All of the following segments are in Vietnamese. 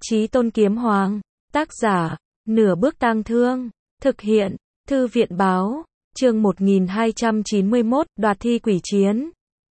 Chí Tôn Kiếm Hoàng, tác giả, Nửa Bước Tang Thương, thực hiện, Thư viện Báo, chương 1291, đoạt thi quỷ chiến.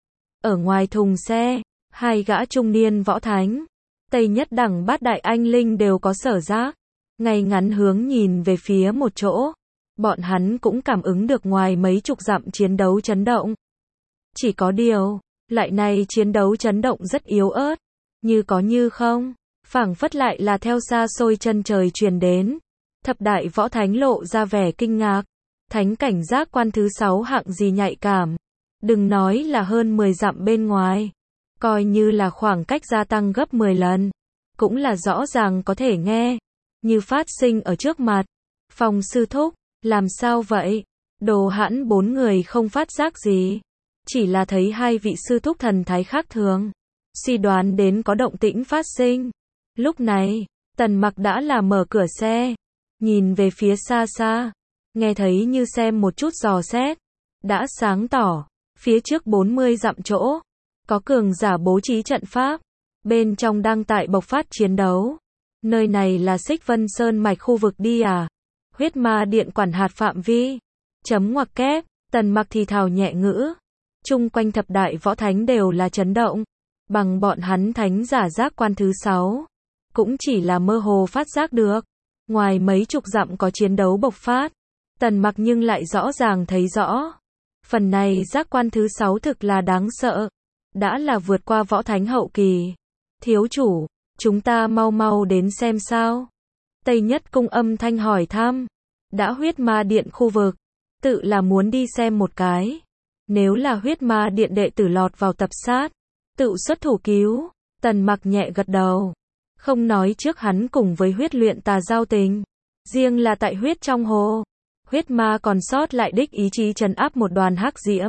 Ở ngoài thùng xe, hai gã trung niên võ thánh, Tây Nhất Đẳng Bát Đại Anh Linh đều có sở giác, ngay ngắn hướng nhìn về phía một chỗ. Bọn hắn cũng cảm ứng được ngoài mấy chục dặm chiến đấu chấn động. Chỉ có điều, lại này chiến đấu chấn động rất yếu ớt, như có như không, phảng phất lại là theo xa xôi chân trời truyền đến. Thập đại võ thánh lộ ra vẻ kinh ngạc, thánh cảnh giác quan thứ 6 hạng gì nhạy cảm, đừng nói là hơn 10 dặm bên ngoài, coi như là khoảng cách gia tăng gấp 10 lần, cũng là rõ ràng có thể nghe, như phát sinh ở trước mặt. Phong sư thúc, làm sao vậy? Đồ Hãn bốn người không phát giác gì, chỉ là thấy hai vị sư thúc thần thái khác thường, suy đoán đến có động tĩnh phát sinh. Lúc này, Tần Mặc đã là mở cửa xe, nhìn về phía xa xa, nghe thấy như xem một chút dò xét, đã sáng tỏ, phía trước 40 dặm chỗ, có cường giả bố trí trận pháp, bên trong đang tại bộc phát chiến đấu. Nơi này là Xích Vân Sơn mạch khu vực đi à? Huyết Ma Điện quản hạt phạm vi. Chấm ngoặc kép, Tần Mặc thì thào nhẹ ngữ. Chung quanh thập đại võ thánh đều là chấn động, bằng bọn hắn thánh giả giác quan thứ 6, cũng chỉ là mơ hồ phát giác được. Ngoài mấy chục dặm có chiến đấu bộc phát, Tần Mặc nhưng lại rõ ràng thấy rõ. Phần này giác quan thứ 6 thực là đáng sợ, đã là vượt qua võ thánh hậu kỳ. Thiếu chủ, chúng ta mau mau đến xem sao? Tây Nhất Cung âm thanh hỏi thăm. Đã Huyết Ma Điện khu vực, tự là muốn đi xem một cái. Nếu là Huyết Ma Điện đệ tử lọt vào tập sát, tự xuất thủ cứu. Tần Mặc nhẹ gật đầu. Không nói trước hắn cùng với huyết luyện tà giao tình, riêng là tại huyết trong hồ, huyết ma còn sót lại đích ý chí trấn áp một đoàn hắc diễm,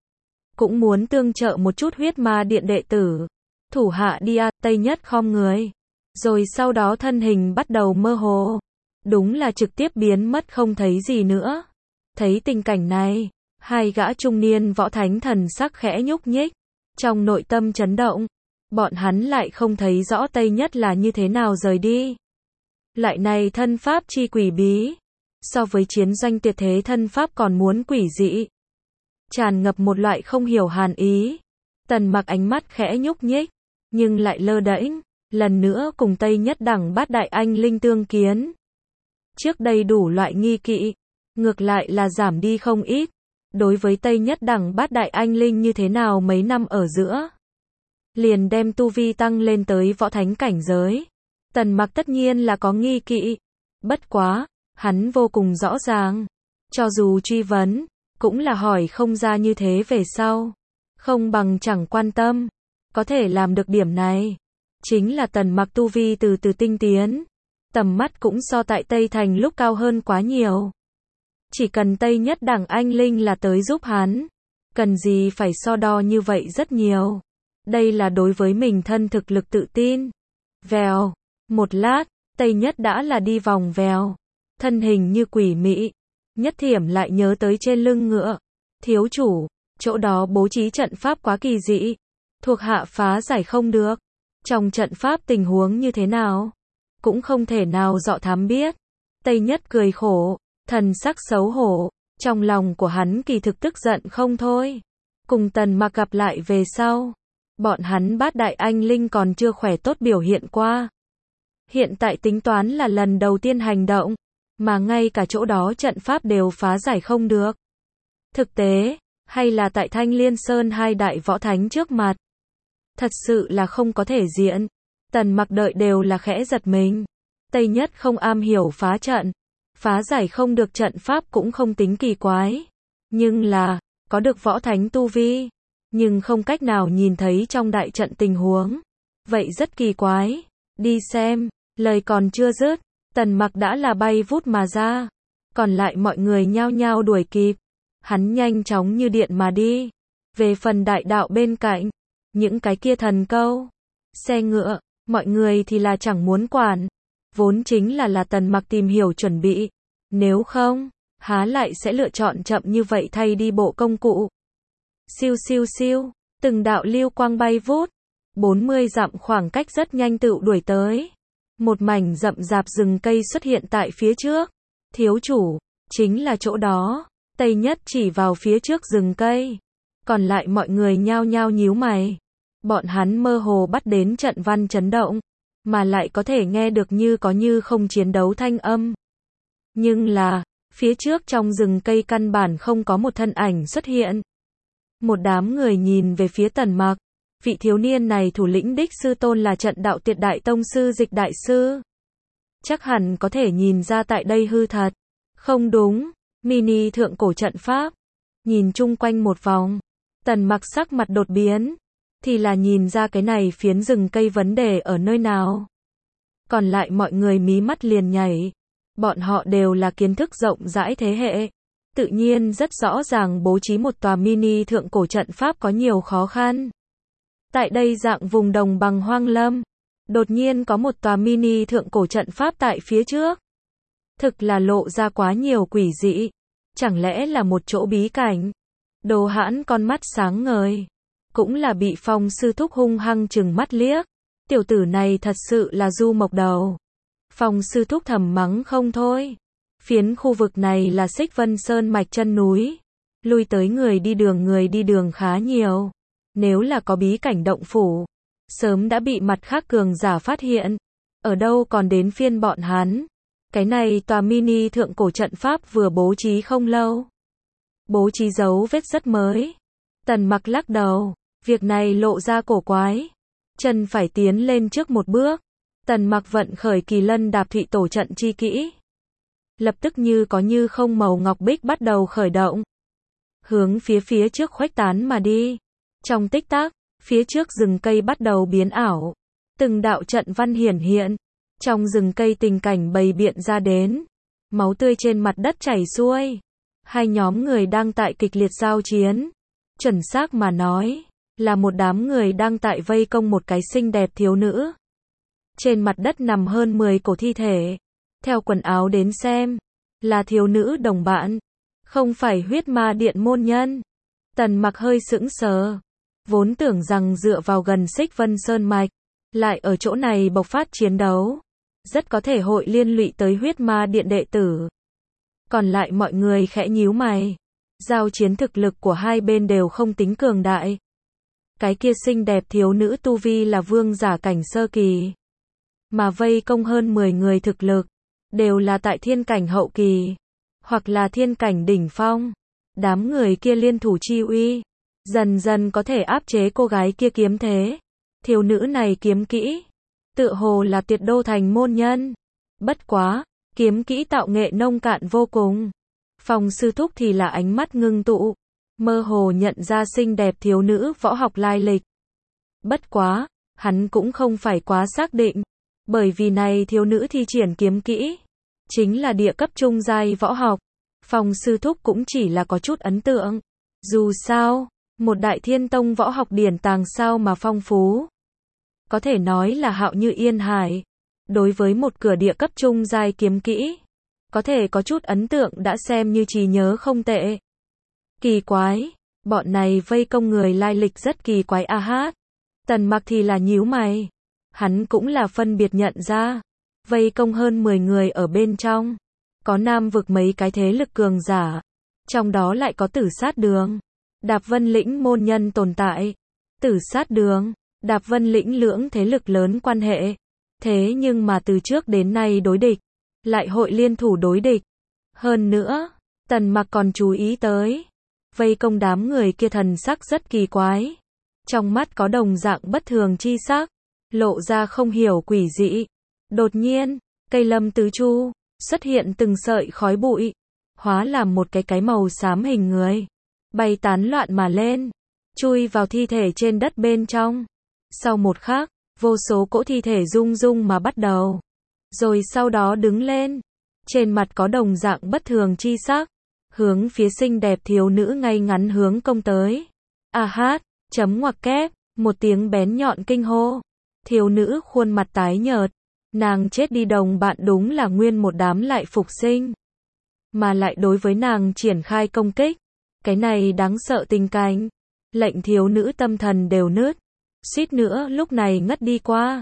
cũng muốn tương trợ một chút Huyết Ma Điện đệ tử. Thủ hạ đi à? Tây Nhất khom người, rồi sau đó thân hình bắt đầu mơ hồ, đúng là trực tiếp biến mất không thấy gì nữa. Thấy tình cảnh này, hai gã trung niên võ thánh thần sắc khẽ nhúc nhích, trong nội tâm chấn động. Bọn hắn lại không thấy rõ Tây Nhất là như thế nào rời đi. Lại này thân pháp chi quỷ bí, so với chiến doanh tuyệt thế thân pháp còn muốn quỷ dị, tràn ngập một loại không hiểu hàn ý. Tần Mặc ánh mắt khẽ nhúc nhích, nhưng lại lơ đễnh, lần nữa cùng Tây Nhất Đẳng Bát Đại Anh Linh tương kiến. Trước đây đủ loại nghi kỵ, ngược lại là giảm đi không ít. Đối với Tây Nhất Đẳng Bát Đại Anh Linh như thế nào mấy năm ở giữa, liền đem tu vi tăng lên tới võ thánh cảnh giới. Tần Mặc tất nhiên là có nghi kỵ, bất quá, hắn vô cùng rõ ràng, cho dù truy vấn, cũng là hỏi không ra như thế về sau, không bằng chẳng quan tâm. Có thể làm được điểm này, chính là Tần Mặc tu vi từ từ tinh tiến, tầm mắt cũng so tại Tây Thành lúc cao hơn quá nhiều. Chỉ cần Tây Nhất Đẳng Anh Linh là tới giúp hắn, cần gì phải so đo như vậy rất nhiều. Đây là đối với mình thân thực lực tự tin. Vèo, một lát, Tây Nhất đã là đi vòng vèo, thân hình như quỷ mị. Nhất Thiểm lại nhớ tới trên lưng ngựa. Thiếu chủ, chỗ đó bố trí trận pháp quá kỳ dị, thuộc hạ phá giải không được. Trong trận pháp tình huống như thế nào, cũng không thể nào dọ thám biết. Tây Nhất cười khổ, thần sắc xấu hổ, trong lòng của hắn kỳ thực tức giận không thôi. Cùng Tần Mặc gặp lại về sau, bọn hắn Bát Đại Anh Linh còn chưa khỏe tốt biểu hiện qua. Hiện tại tính toán là lần đầu tiên hành động, mà ngay cả chỗ đó trận pháp đều phá giải không được. Thực tế, hay là tại Thanh Liên Sơn hai đại võ thánh trước mặt, thật sự là không có thể diện. Tần Mặc đợi đều là khẽ giật mình. Tây Nhất không am hiểu phá trận, phá giải không được trận pháp cũng không tính kỳ quái. Nhưng là, có được võ thánh tu vi, nhưng không cách nào nhìn thấy trong đại trận tình huống, vậy rất kỳ quái. Đi xem, lời còn chưa dứt, Tần Mặc đã là bay vút mà ra. Còn lại mọi người nhao nhao đuổi kịp. Hắn nhanh chóng như điện mà đi. Về phần đại đạo bên cạnh, những cái kia thần câu, xe ngựa, mọi người thì là chẳng muốn quản. Vốn chính là Tần Mặc tìm hiểu chuẩn bị. Nếu không, há lại sẽ lựa chọn chậm như vậy thay đi bộ công cụ. Siêu siêu siêu, từng đạo lưu quang bay vút, 40 dặm khoảng cách rất nhanh tựu đuổi tới. Một mảnh rậm rạp rừng cây xuất hiện tại phía trước. Thiếu chủ, chính là chỗ đó. Tây Nhất chỉ vào phía trước rừng cây. Còn lại mọi người nhao nhao nhíu mày. Bọn hắn mơ hồ bắt đến trận văn chấn động, mà lại có thể nghe được như có như không chiến đấu thanh âm. Nhưng là, phía trước trong rừng cây căn bản không có một thân ảnh xuất hiện. Một đám người nhìn về phía Tần Mặc. Vị thiếu niên này thủ lĩnh đích sư tôn là trận đạo Tiệt Đại Tông sư Dịch Đại Sư. Chắc hẳn có thể nhìn ra tại đây hư thật. Không đúng, mini thượng cổ trận pháp. Nhìn chung quanh một vòng, Tần Mặc sắc mặt đột biến. Thì là nhìn ra cái này phiến rừng cây vấn đề ở nơi nào. Còn lại mọi người mí mắt liền nhảy. Bọn họ đều là kiến thức rộng rãi thế hệ. Tự nhiên rất rõ ràng bố trí một tòa mini thượng cổ trận pháp có nhiều khó khăn. Tại đây dạng vùng đồng bằng hoang lâm, đột nhiên có một tòa mini thượng cổ trận pháp tại phía trước. Thực là lộ ra quá nhiều quỷ dị. Chẳng lẽ là một chỗ bí cảnh? Đồ Hãn con mắt sáng ngời. Cũng là bị Phong sư thúc hung hăng trừng mắt liếc. Tiểu tử này thật sự là du mộc đầu. Phong sư thúc thầm mắng không thôi. Phiến khu vực này là Xích Vân Sơn mạch chân núi. Lui tới người đi đường khá nhiều. Nếu là có bí cảnh động phủ, sớm đã bị mặt khác cường giả phát hiện. Ở đâu còn đến phiên bọn hắn. Cái này tòa mini thượng cổ trận pháp vừa bố trí không lâu. Bố trí dấu vết rất mới. Tần Mặc lắc đầu. Việc này lộ ra cổ quái. Chân phải tiến lên trước một bước. Tần Mặc vận khởi Kỳ Lân Đạp Thụy Tổ trận chi kỹ. Lập tức như có như không màu ngọc bích bắt đầu khởi động. Hướng phía trước khuếch tán mà đi. Trong tích tắc, phía trước rừng cây bắt đầu biến ảo. Từng đạo trận văn hiển hiện. Trong rừng cây tình cảnh bày biện ra đến. Máu tươi trên mặt đất chảy xuôi. Hai nhóm người đang tại kịch liệt giao chiến. Chuẩn xác mà nói, là một đám người đang tại vây công một cái xinh đẹp thiếu nữ. Trên mặt đất nằm hơn 10 cổ thi thể. Theo quần áo đến xem, là thiếu nữ đồng bạn. Không phải huyết ma điện môn nhân. Tần Mặc hơi sững sờ. Vốn tưởng rằng dựa vào gần Xích Vân Sơn mạch, lại ở chỗ này bộc phát chiến đấu. Rất có thể hội liên lụy tới huyết ma điện đệ tử. Còn lại mọi người khẽ nhíu mày. Giao chiến thực lực của hai bên đều không tính cường đại. Cái kia xinh đẹp thiếu nữ tu vi là vương giả cảnh sơ kỳ. Mà vây công hơn 10 người thực lực, đều là tại thiên cảnh hậu kỳ. Hoặc là thiên cảnh đỉnh phong. Đám người kia liên thủ chi uy. Dần dần có thể áp chế cô gái kia kiếm thế. Thiếu nữ này kiếm kỹ. Tựa hồ là Tuyệt Đô thành môn nhân. Bất quá, kiếm kỹ tạo nghệ nông cạn vô cùng. Phong sư thúc thì là ánh mắt ngưng tụ. Mơ hồ nhận ra xinh đẹp thiếu nữ võ học lai lịch. Bất quá, hắn cũng không phải quá xác định. Bởi vì này thiếu nữ thi triển kiếm kỹ. Chính là địa cấp trung giai võ học. Phong sư thúc cũng chỉ là có chút ấn tượng. Dù sao, một đại thiên tông võ học điển tàng sao mà phong phú. Có thể nói là hạo như yên hải. Đối với một cửa địa cấp trung giai kiếm kỹ, có thể có chút ấn tượng đã xem như trí nhớ không tệ. Kỳ quái, bọn này vây công người lai lịch rất kỳ quái a hát. Tần Mặc thì là nhíu mày. Hắn cũng là phân biệt nhận ra. Vây công hơn 10 người ở bên trong. Có nam vực mấy cái thế lực cường giả. Trong đó lại có Tử Sát Đường. Đạp Vân Lĩnh môn nhân tồn tại. Tử Sát Đường, Đạp Vân Lĩnh lưỡng thế lực lớn quan hệ. Thế nhưng mà từ trước đến nay đối địch. Lại hội liên thủ đối địch. Hơn nữa, Tần Mặc còn chú ý tới. Vây công đám người kia thần sắc rất kỳ quái. Trong mắt có đồng dạng bất thường chi sắc. Lộ ra không hiểu quỷ dị. Đột nhiên, cây lâm tứ chu, xuất hiện từng sợi khói bụi. Hóa làm một cái màu xám hình người. Bay tán loạn mà lên. Chui vào thi thể trên đất bên trong. Sau một khắc, vô số cỗ thi thể rung rung mà bắt đầu. Rồi sau đó đứng lên. Trên mặt có đồng dạng bất thường chi sắc. Hướng phía xinh đẹp thiếu nữ ngay ngắn hướng công tới. A hát, chấm ngoặc kép, một tiếng bén nhọn kinh hô. Thiếu nữ khuôn mặt tái nhợt. Nàng chết đi đồng bạn đúng là nguyên một đám lại phục sinh. Mà lại đối với nàng triển khai công kích. Cái này đáng sợ tình cảnh. Lệnh thiếu nữ tâm thần đều nứt. Suýt nữa lúc này ngất đi qua.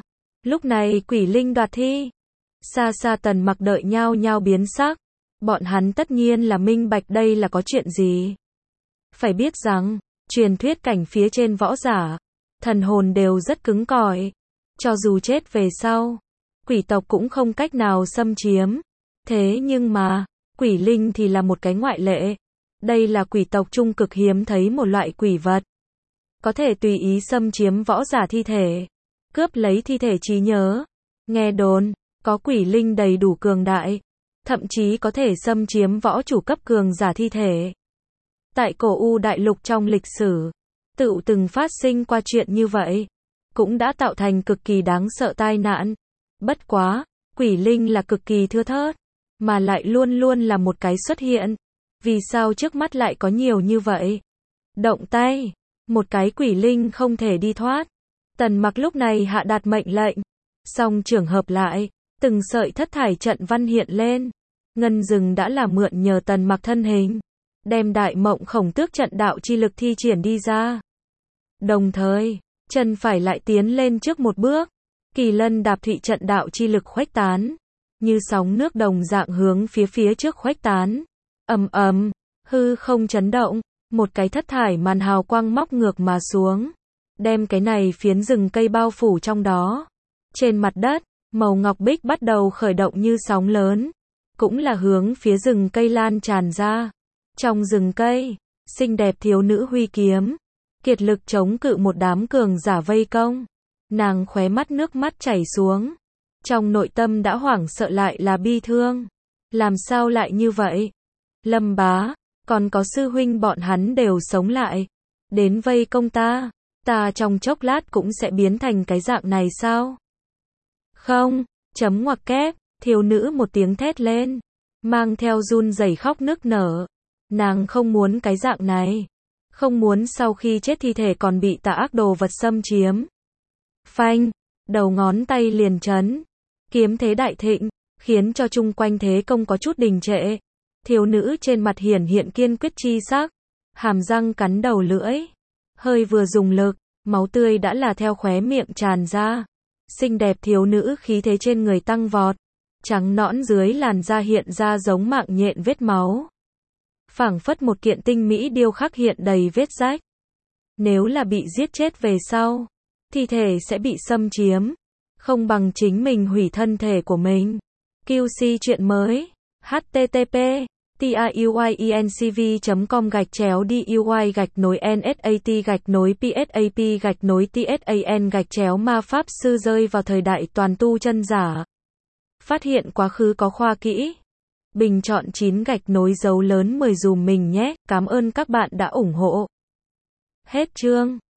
Lúc này quỷ linh đoạt thi. Xa xa Tần Mặc đợi nhao nhao biến sắc. Bọn hắn tất nhiên là minh bạch đây là có chuyện gì. Phải biết rằng, truyền thuyết cảnh phía trên võ giả, thần hồn đều rất cứng cỏi. Cho dù chết về sau, quỷ tộc cũng không cách nào xâm chiếm. Thế nhưng mà, quỷ linh thì là một cái ngoại lệ. Đây là quỷ tộc trung cực hiếm thấy một loại quỷ vật. Có thể tùy ý xâm chiếm võ giả thi thể, cướp lấy thi thể trí nhớ. Nghe đồn, có quỷ linh đầy đủ cường đại, thậm chí có thể xâm chiếm võ chủ cấp cường giả thi thể. Tại cổ U đại lục trong lịch sử, tựu từng phát sinh qua chuyện như vậy, cũng đã tạo thành cực kỳ đáng sợ tai nạn. Bất quá, quỷ linh là cực kỳ thưa thớt, mà lại luôn luôn là một cái xuất hiện. Vì sao trước mắt lại có nhiều như vậy? Động tay, một cái quỷ linh không thể đi thoát. Tần Mặc lúc này hạ đạt mệnh lệnh, song trường hợp lại, từng sợi thất thải trận văn hiện lên. Ngân rừng đã là mượn nhờ Tần Mặc thân hình, đem đại mộng khổng tước trận đạo chi lực thi triển đi ra. Đồng thời, chân phải lại tiến lên trước một bước, kỳ lân đạp thụy trận đạo chi lực khuếch tán, như sóng nước đồng dạng hướng phía trước khuếch tán. Ầm ầm, hư không chấn động, một cái thất thải màn hào quang móc ngược mà xuống, đem cái này phiến rừng cây bao phủ trong đó. Trên mặt đất, màu ngọc bích bắt đầu khởi động như sóng lớn, cũng là hướng phía rừng cây lan tràn ra. Trong rừng cây, xinh đẹp thiếu nữ huy kiếm, kiệt lực chống cự một đám cường giả vây công. Nàng khóe mắt nước mắt chảy xuống, trong nội tâm đã hoảng sợ lại là bi thương. Làm sao lại như vậy? Lâm bá, còn có sư huynh bọn hắn đều sống lại, đến vây công ta, ta trong chốc lát cũng sẽ biến thành cái dạng này sao? Không, chấm ngoặc kép, thiếu nữ một tiếng thét lên, mang theo run rẩy khóc nức nở. Nàng không muốn cái dạng này, không muốn sau khi chết thi thể còn bị tà ác đồ vật xâm chiếm. Phanh, đầu ngón tay liền chấn, kiếm thế đại thịnh, khiến cho chung quanh thế công có chút đình trệ. Thiếu nữ trên mặt hiển hiện kiên quyết chi sắc, hàm răng cắn đầu lưỡi, hơi vừa dùng lực, máu tươi đã là theo khóe miệng tràn ra. Xinh đẹp thiếu nữ khí thế trên người tăng vọt, trắng nõn dưới làn da hiện ra giống mạng nhện vết máu. Phảng phất một kiện tinh mỹ điêu khắc hiện đầy vết rách. Nếu là bị giết chết về sau, thi thể sẽ bị xâm chiếm, không bằng chính mình hủy thân thể của mình. QC chuyện mới, http tiuy_nsv.com/DUI-PSAP_PSAP_TSAN ma pháp sư rơi vào thời đại toàn tu chân giả. Phát hiện quá khứ có khoa kỹ. Bình chọn 9 gạch nối dấu lớn 10 dùm mình nhé. Cảm ơn các bạn đã ủng hộ. Hết chương.